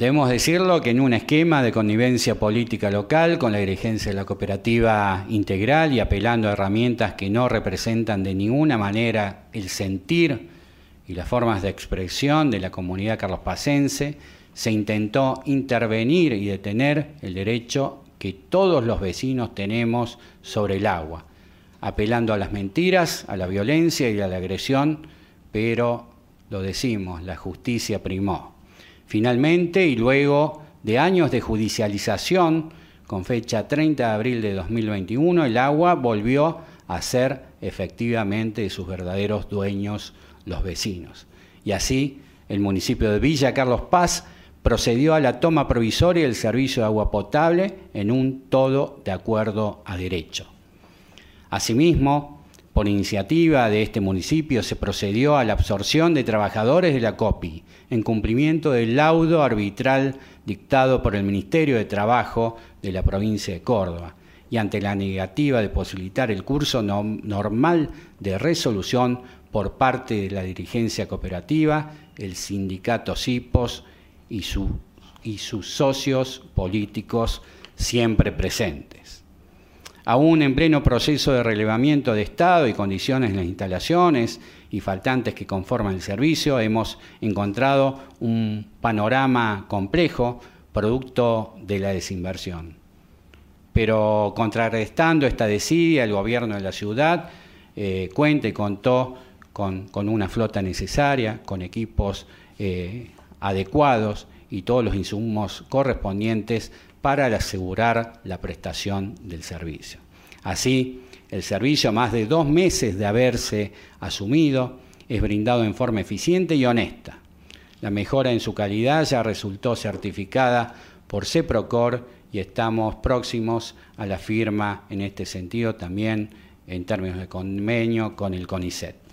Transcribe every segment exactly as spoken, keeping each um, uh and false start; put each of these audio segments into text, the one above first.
Debemos decirlo que en un esquema de connivencia política local con la dirigencia de la cooperativa integral y apelando a herramientas que no representan de ninguna manera el sentir y las formas de expresión de la comunidad carlospacense, se intentó intervenir y detener el derecho que todos los vecinos tenemos sobre el agua, apelando a las mentiras, a la violencia y a la agresión, pero lo decimos, la justicia primó. Finalmente, y luego de años de judicialización, con fecha treinta de abril de dos mil veintiuno, el agua volvió a ser efectivamente de sus verdaderos dueños, los vecinos. Y así, el municipio de Villa Carlos Paz procedió a la toma provisoria del servicio de agua potable en un todo de acuerdo a derecho. Asimismo, por iniciativa de este municipio se procedió a la absorción de trabajadores de la COPI en cumplimiento del laudo arbitral dictado por el Ministerio de Trabajo de la provincia de Córdoba y ante la negativa de posibilitar el curso no, normal de resolución por parte de la dirigencia cooperativa, el sindicato CIPOS y, su, y sus socios políticos siempre presentes. Aún en pleno proceso de relevamiento de estado y condiciones en las instalaciones y faltantes que conforman el servicio, hemos encontrado un panorama complejo producto de la desinversión. Pero contrarrestando esta desidia, el gobierno de la ciudad eh, cuenta y contó con, con una flota necesaria, con equipos eh, adecuados y todos los insumos correspondientes para asegurar la prestación del servicio. Así, el servicio, a más de dos meses de haberse asumido, es brindado en forma eficiente y honesta. La mejora en su calidad ya resultó certificada por CEPROCOR y estamos próximos a la firma en este sentido también en términos de convenio con el CONICET.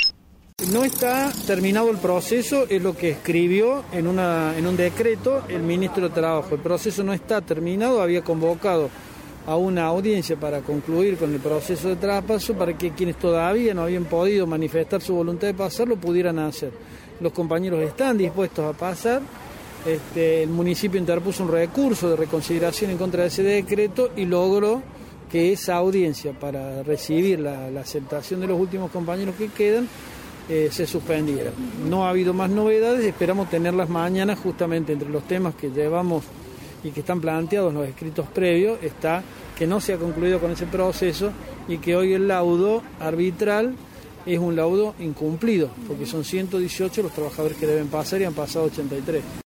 No está terminado el proceso, es lo que escribió en, una, en un decreto el ministro de Trabajo. El proceso no está terminado, había convocado a una audiencia para concluir con el proceso de traspaso para que quienes todavía no habían podido manifestar su voluntad de pasarlo pudieran hacer. Los compañeros están dispuestos a pasar. Este, el municipio interpuso un recurso de reconsideración en contra de ese decreto y logró que esa audiencia para recibir la, la aceptación de los últimos compañeros que quedan Eh, se suspendiera. No ha habido más novedades, esperamos tenerlas mañana. Justamente entre los temas que llevamos y que están planteados en los escritos previos está que no se ha concluido con ese proceso y que hoy el laudo arbitral es un laudo incumplido, porque son ciento dieciocho los trabajadores que deben pasar y han pasado ochenta y tres.